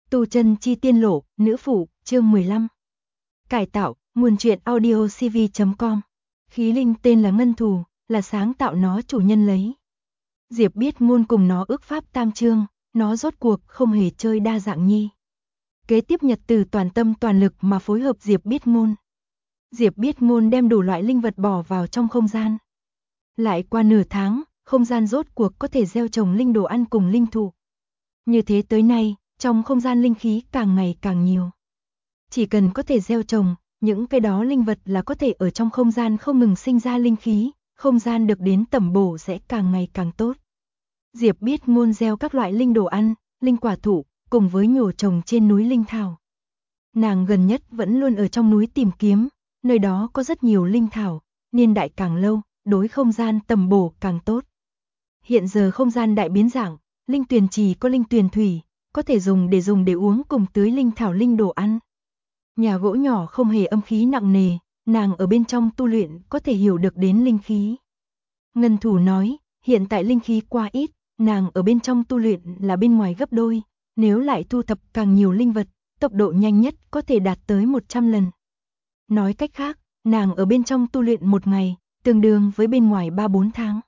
Tu chân chi tiên lộ, nữ phụ, chương 15. Cải tạo, nguồn truyện audio cv.com. Khí linh tên là Ngân Thù, là sáng tạo nó chủ nhân lấy. Diệp Biết Ngôn cùng nó ước pháp tam chương, nó rốt cuộc không hề chơi đa dạng nhi. Kế tiếp Nhật Từ toàn tâm toàn lực mà phối hợp Diệp Biết Ngôn. Diệp Biết Ngôn đem đủ loại linh vật bỏ vào trong không gian. Lại qua nửa tháng, không gian rốt cuộc có thể gieo trồng linh đồ ăn cùng linh thụ. Như thế tới nay, trong không gian linh khí càng ngày càng nhiều. Chỉ cần có thể gieo trồng, những cái đó linh vật là có thể ở trong không gian không ngừng sinh ra linh khí, không gian được đến tẩm bổ sẽ càng ngày càng tốt. Diệp Biết Ngôn gieo các loại linh đồ ăn, linh quả thụ, cùng với nhổ trồng trên núi linh thảo. Nàng gần nhất vẫn luôn ở trong núi tìm kiếm, nơi đó có rất nhiều linh thảo, niên đại càng lâu, đối không gian tẩm bổ càng tốt. Hiện giờ không gian đại biến dạng, linh tuyền trì có linh tuyền thủy, có thể dùng để uống cùng tưới linh thảo linh đồ ăn. Nhà gỗ nhỏ không hề âm khí nặng nề, nàng ở bên trong tu luyện có thể hiểu được đến linh khí. Ngân Thù nói, hiện tại linh khí quá ít, nàng ở bên trong tu luyện là bên ngoài gấp đôi, nếu lại thu thập càng nhiều linh vật, tốc độ nhanh nhất có thể đạt tới 100 lần. Nói cách khác, nàng ở bên trong tu luyện một ngày, tương đương với bên ngoài 3-4 tháng.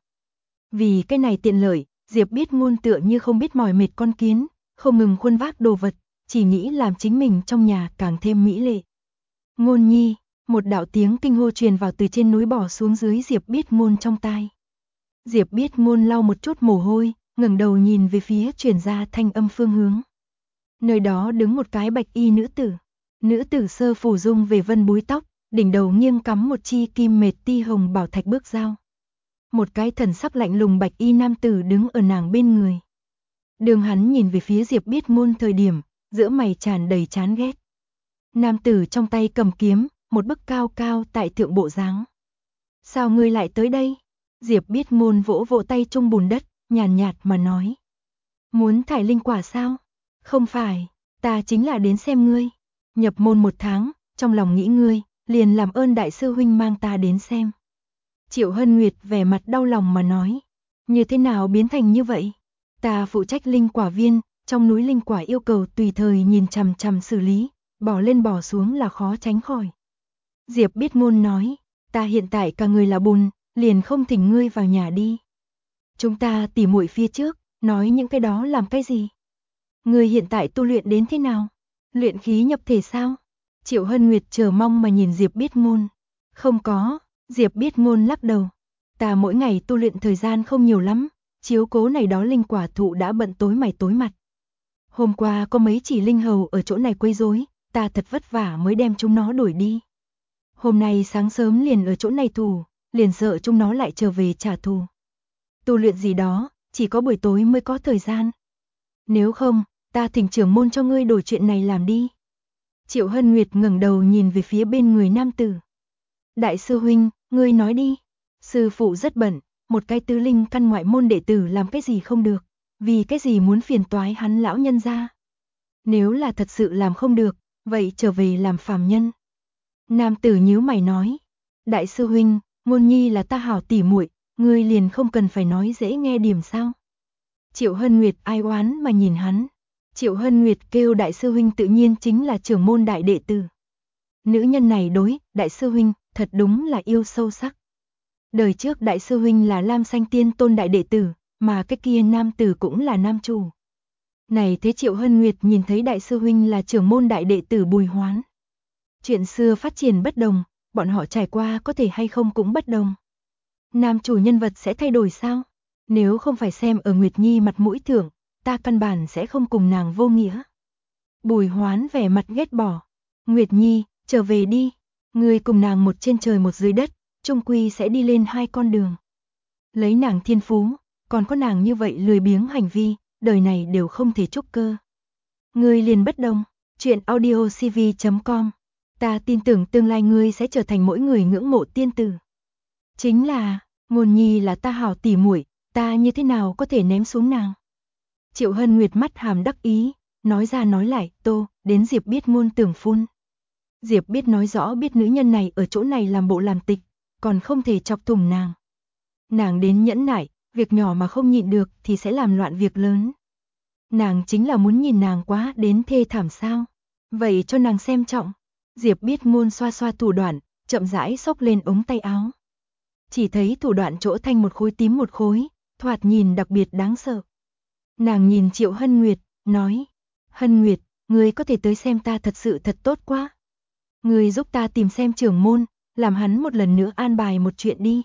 Vì cái này tiện lợi, Diệp Biết Ngôn tựa như không biết mỏi mệt con kiến, không ngừng khuân vác đồ vật, chỉ nghĩ làm chính mình trong nhà càng thêm mỹ lệ. Ngôn nhi, một đạo tiếng kinh hô truyền vào từ trên núi bỏ xuống dưới Diệp Biết Ngôn trong tai. Diệp Biết Ngôn lau một chút mồ hôi, ngẩng đầu nhìn về phía truyền ra thanh âm phương hướng. Nơi đó đứng một cái bạch y nữ tử. Nữ tử sơ phủ dung về vân búi tóc, đỉnh đầu nghiêng cắm một chi kim mệt ti hồng bảo thạch bước dao. Một cái thần sắc lạnh lùng bạch y nam tử đứng ở nàng bên người. Đường hắn nhìn về phía Diệp Biết Ngôn thời điểm, giữa mày tràn đầy chán ghét. Nam tử trong tay cầm kiếm, một bức cao cao tại thượng bộ dáng. Sao ngươi lại tới đây? Diệp Biết Ngôn vỗ vỗ tay chung bùn đất, nhàn nhạt mà nói. Muốn thải linh quả sao? Không phải, ta chính là đến xem ngươi. Nhập môn 1 tháng, trong lòng nghĩ ngươi, liền làm ơn đại sư huynh mang ta đến xem. Triệu Hân Nguyệt vẻ mặt đau lòng mà nói. Như thế nào biến thành như vậy? Ta phụ trách linh quả viên, trong núi linh quả yêu cầu tùy thời nhìn chằm chằm xử lý, bỏ lên bỏ xuống là khó tránh khỏi. Diệp Biết Ngôn nói, ta hiện tại cả người là bùn, liền không thỉnh ngươi vào nhà đi. Chúng ta tỉ muội phía trước, nói những cái đó làm cái gì? Ngươi hiện tại tu luyện đến thế nào? Luyện khí nhập thể sao? Triệu Hân Nguyệt chờ mong mà nhìn Diệp Biết Ngôn. Không có, Diệp Biết Ngôn lắc đầu. Ta mỗi ngày tu luyện thời gian không nhiều lắm, chiếu cố này đó linh quả thụ đã bận tối mày tối mặt. Hôm qua có mấy chỉ linh hầu ở chỗ này quấy rối, ta thật vất vả mới đem chúng nó đuổi đi. Hôm nay sáng sớm liền ở chỗ này thủ, liền sợ chúng nó lại trở về trả thù. Tu luyện gì đó, chỉ có buổi tối mới có thời gian. Nếu không, ta thỉnh trưởng môn cho ngươi đổi chuyện này làm đi. Triệu Hân Nguyệt ngẩng đầu nhìn về phía bên người nam tử. Đại sư huynh, ngươi nói đi. Sư phụ rất bận, một cái tứ linh căn ngoại môn đệ tử làm cái gì không được, vì cái gì muốn phiền toái hắn lão nhân ra. Nếu là thật sự làm không được, vậy trở về làm phàm nhân. Nam tử nhíu mày nói, đại sư huynh, Ngôn nhi là ta hảo tỉ muội, ngươi liền không cần phải nói dễ nghe điểm sao. Triệu Hân Nguyệt ai oán mà nhìn hắn. Triệu Hân Nguyệt kêu đại sư huynh tự nhiên chính là trưởng môn đại đệ tử. Nữ nhân này đối, đại sư huynh, thật đúng là yêu sâu sắc. Đời trước đại sư huynh là Lam Xanh Tiên Tôn đại đệ tử, mà cái kia nam tử cũng là nam chủ. Này thế Triệu Hân Nguyệt nhìn thấy đại sư huynh là trưởng môn đại đệ tử Bùi Hoán. Chuyện xưa phát triển bất đồng, bọn họ trải qua có thể hay không cũng bất đồng. Nam chủ nhân vật sẽ thay đổi sao? Nếu không phải xem ở Nguyệt Nhi mặt mũi thượng, ta căn bản sẽ không cùng nàng vô nghĩa. Bùi Hoán vẻ mặt ghét bỏ. Nguyệt Nhi, trở về đi. Ngươi cùng nàng một trên trời một dưới đất, chung quy sẽ đi lên 2 con đường. Lấy nàng thiên phú, còn có nàng như vậy lười biếng hành vi, đời này đều không thể trúc cơ. Ngươi liền bất đồng, chuyện audio cv.com. Ta tin tưởng tương lai ngươi sẽ trở thành mỗi người ngưỡng mộ tiên tử. Chính là, Ngôn nhi là ta hảo tỉ muội, ta như thế nào có thể ném xuống nàng. Triệu Hân Nguyệt mắt hàm đắc ý, nói ra nói lại, tô, đến Diệp Biết Ngôn tưởng phun. Diệp Biết nói rõ biết nữ nhân này ở chỗ này làm bộ làm tịch, còn không thể chọc thủng nàng. Nàng đến nhẫn nại, việc nhỏ mà không nhịn được thì sẽ làm loạn việc lớn. Nàng chính là muốn nhìn nàng quá đến thê thảm sao? Vậy cho nàng xem trọng. Diệp Biết Ngôn xoa xoa thủ đoạn, chậm rãi xốc lên ống tay áo. Chỉ thấy thủ đoạn chỗ thanh một khối tím một khối, thoạt nhìn đặc biệt đáng sợ. Nàng nhìn Triệu Hân Nguyệt, nói, Hân Nguyệt, ngươi có thể tới xem ta thật sự thật tốt quá. Ngươi giúp ta tìm xem trưởng môn, làm hắn một lần nữa an bài một chuyện đi.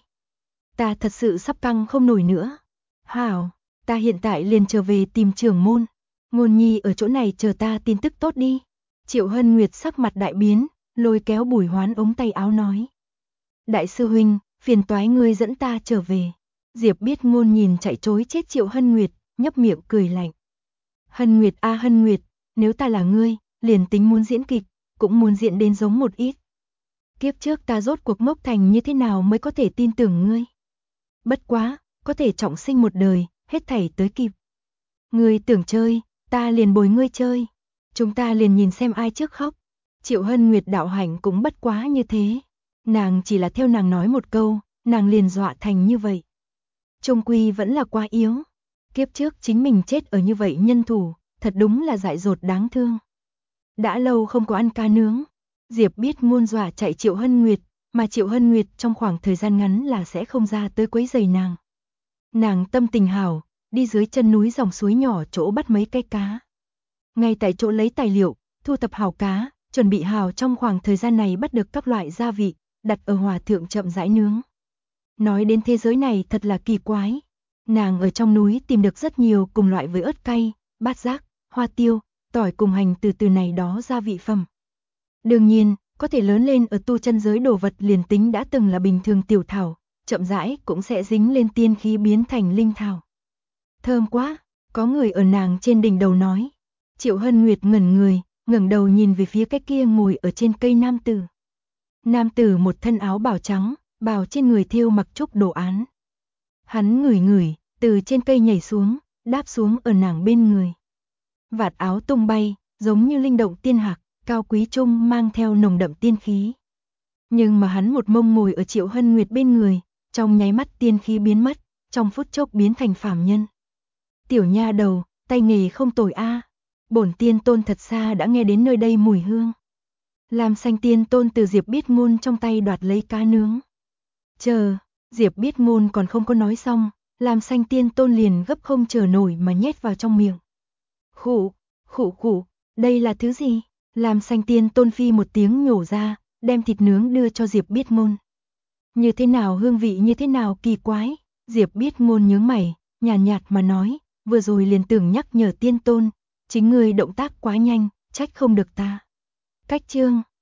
Ta thật sự sắp căng không nổi nữa. Hảo, ta hiện tại liền trở về tìm trưởng môn. Ngôn nhi ở chỗ này chờ ta tin tức tốt đi. Triệu Hân Nguyệt sắc mặt đại biến, lôi kéo Bùi Hoán ống tay áo nói. Đại sư huynh, phiền toái ngươi dẫn ta trở về. Diệp Biết Ngôn nhìn chạy trối chết Triệu Hân Nguyệt, nhấp miệng cười lạnh. Hân Nguyệt a Hân Nguyệt, nếu ta là ngươi, liền tính muốn diễn kịch, cũng muốn diễn đến giống một ít. Kiếp trước ta rốt cuộc ngốc thành như thế nào mới có thể tin tưởng ngươi. Bất quá, có thể trọng sinh một đời, hết thảy tới kịp. Ngươi tưởng chơi, ta liền bồi ngươi chơi. Chúng ta liền nhìn xem ai trước khóc. Triệu Hân Nguyệt đạo hạnh cũng bất quá như thế. Nàng chỉ là theo nàng nói một câu, nàng liền dọa thành như vậy. Trung quy vẫn là quá yếu. Kiếp trước chính mình chết ở như vậy nhân thủ, thật đúng là dại dột đáng thương. Đã lâu không có ăn cá nướng. Diệp Biết Ngôn dọa chạy Triệu Hân Nguyệt, mà Triệu Hân Nguyệt trong khoảng thời gian ngắn là sẽ không ra tới quấy rầy nàng. Nàng tâm tình hảo, đi dưới chân núi dòng suối nhỏ chỗ bắt mấy cái cá. Ngay tại chỗ lấy tài liệu, thu thập hảo cá, chuẩn bị hảo trong khoảng thời gian này bắt được các loại gia vị, đặt ở hỏa thượng chậm rãi nướng. Nói đến thế giới này thật là kỳ quái. Nàng ở trong núi tìm được rất nhiều cùng loại với ớt cay, bát giác, hoa tiêu, tỏi cùng hành từ từ này đó gia vị phẩm. Đương nhiên, có thể lớn lên ở tu chân giới đồ vật liền tính đã từng là bình thường tiểu thảo, chậm rãi cũng sẽ dính lên tiên khí biến thành linh thảo. Thơm quá, có người ở nàng trên đỉnh đầu nói. Triệu Hân Nguyệt ngẩn người, ngẩng đầu nhìn về phía cái kia ngồi ở trên cây nam tử. Nam tử một thân áo bào trắng, bào trên người thêu mặc trúc đồ án. Hắn ngửi ngửi, từ trên cây nhảy xuống, đáp xuống ở nàng bên người. Vạt áo tung bay, giống như linh động tiên hạc, cao quý trung mang theo nồng đậm tiên khí. Nhưng mà hắn một mông ngồi ở Triệu Hân Nguyệt bên người, trong nháy mắt tiên khí biến mất, trong phút chốc biến thành phàm nhân. Tiểu nha đầu, tay nghề không tồi a. Bổn tiên tôn thật xa đã nghe đến nơi đây mùi hương. Lam Xanh tiên tôn từ Diệp Biết Ngôn trong tay đoạt lấy cá nướng. Chờ, Diệp Biết Ngôn còn không có nói xong, Lam Xanh tiên tôn liền gấp không chờ nổi mà nhét vào trong miệng. Khụ, khụ khụ, đây là thứ gì? Lam Xanh tiên tôn phi một tiếng nhổ ra, đem thịt nướng đưa cho Diệp Biết Ngôn. Như thế nào hương vị như thế nào kỳ quái? Diệp Biết Ngôn nhướng mày, nhàn nhạt mà nói, vừa rồi liền tưởng nhắc nhở tiên tôn, chính ngươi động tác quá nhanh, trách không được ta. Cách chương